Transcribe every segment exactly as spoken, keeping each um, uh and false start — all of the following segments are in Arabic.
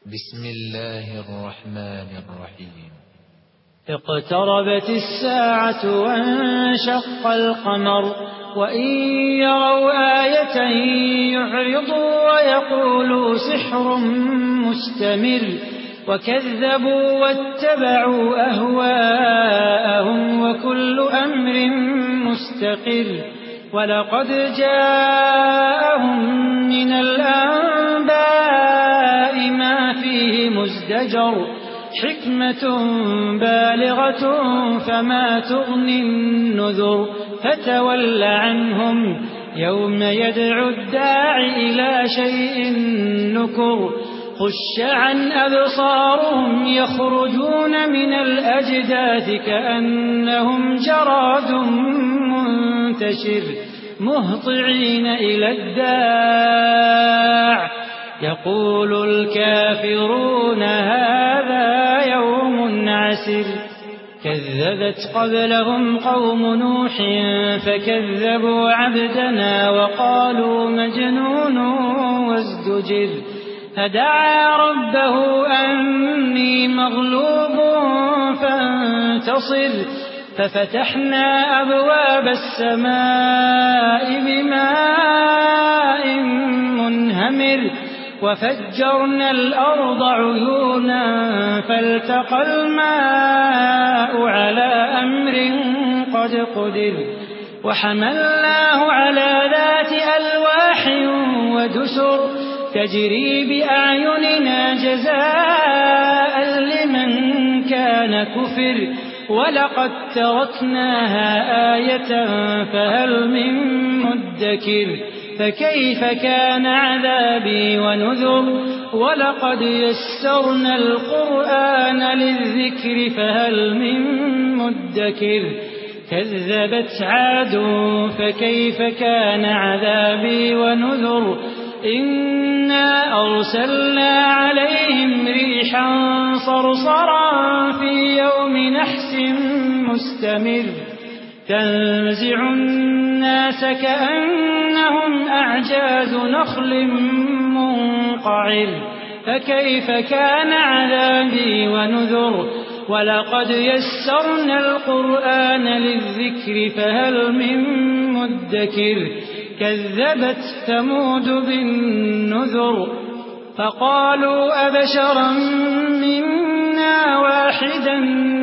بسم الله الرحمن الرحيم. اقتربت الساعة وانشق القمر وإن يروا آية يعرضوا ويقولوا سحر مستمر وكذبوا واتبعوا أهواءهم وكل أمر مستقر ولقد جاءهم من الأنباء ما فيه مزدجر حكمة بالغة فما تغني النذر فتول عنهم يوم يدعو الداع إلى شيء نكر خش عن أبصارهم يخرجون من الأجداث كأنهم جراد منتشر مهطعين إلى الداع يقول الكافرون هذا يوم عسر كذبت قبلهم قوم نوح فكذبوا عبدنا وقالوا مجنون وازدجر فدعا ربه أني مغلوب فانتصر ففتحنا أبواب السماء بماء منهمر وفجرنا الأرض عيونا فالتقى الماء على أمر قد قدر وحملناه على ذات ألواح ودسر تجري بأعيننا جزاء لمن كان كفر ولقد تركناها آية فهل من مدكر فكيف كان عذابي ونذر ولقد يسرنا القرآن للذكر فهل من مدكر كذبت عاد فكيف كان عذابي ونذر إنا أرسلنا عليهم ريحا صرصرا في يوم نحس مستمر تنزع الناس كأنهم أعجاز نخل منقعر فكيف كان عذابي ونذر ولقد يسرنا القرآن للذكر فهل من مدكر كذبت ثمود بالنذر فقالوا أبشرا منا واحدا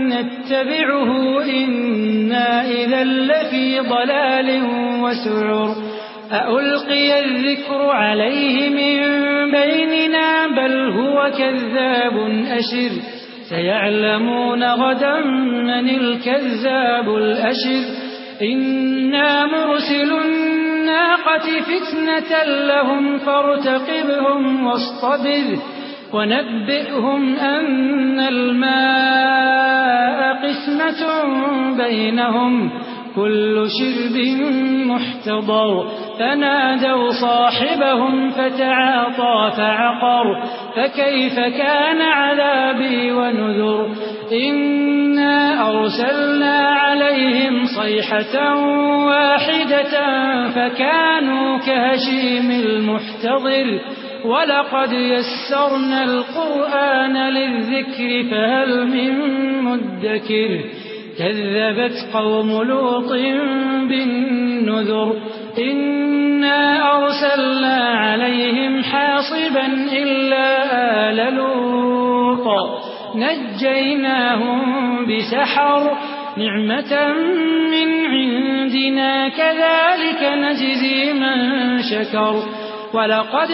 نتبعه إنا إذا لفي ضلال وسعر أألقي الذكر عليه من بيننا بل هو كذاب أشر سيعلمون غدا من الكذاب الأشر إنا مرسل الناقة فتنة لهم فارتقبهم واصطبر ونبئهم أن الماء قسمة بينهم كل شرب محتضر فنادوا صاحبهم فتعاطى فعقر فكيف كان عذابي ونذر إنا أرسلنا عليهم صيحة واحدة فكانوا كهشيم المحتضر ولقد يسرنا القرآن للذكر فهل من مدكر كذبت قوم لوط بالنذر إنا أرسلنا عليهم حاصبا إلا آل لوط نجيناهم بسحر نعمة من عندنا كذلك نجزي من شكر ولقد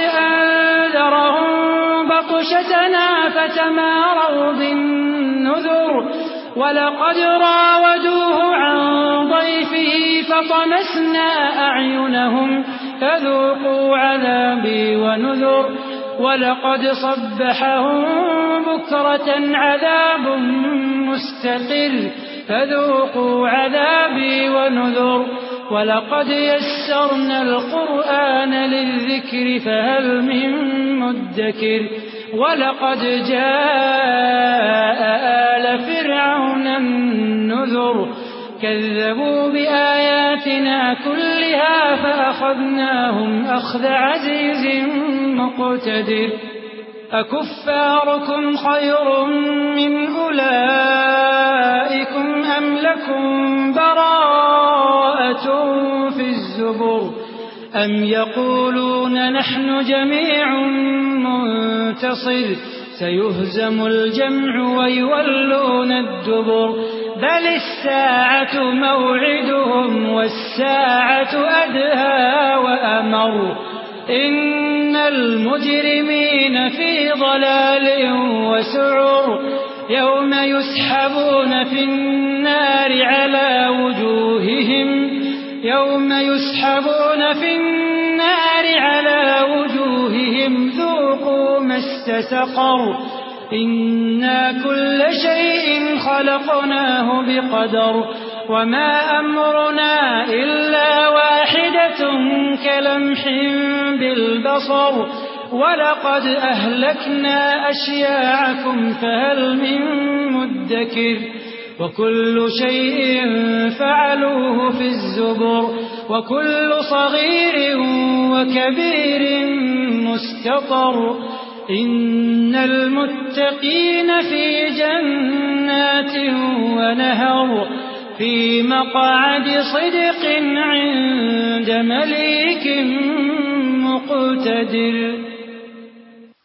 أنذرهم بطشتنا فتماروا بالنذر ولقد راودوه عن ضيفه فطمسنا أعينهم فذوقوا عذابي ونذر ولقد صبحهم بكرة عذاب مستقر فذوقوا عذابي ونذر ولقد يسرنا القرآن للذكر فهل من مدكر ولقد جاء آل فرعون النذر كذبوا بآياتنا كلها فأخذناهم أخذ عزيز مقتدر أكفاركم خير من أولئكم أم لكم براءة في الزبر أم يقولون نحن جميع منتصر سيهزم الجمع ويولون الدبر بل الساعة موعدهم والساعة أدهى وأمر إن المجرمين في ضلال وسعر يوم يسحبون في النار على وجوههم يوم يسحبون في النار على وجوههم ذوقوا مس سقر إنا كل شيء خلقناه بقدر وما أمرنا إلا واحدة كلمح بالبصر ولقد أهلكنا أشياعكم فهل من مدكر وكل شيء فعلوه في الزبر وكل صغير وكبير مستطر إن المتقين في جنات ونهر في مقعد صدق عند مليك مقتدر.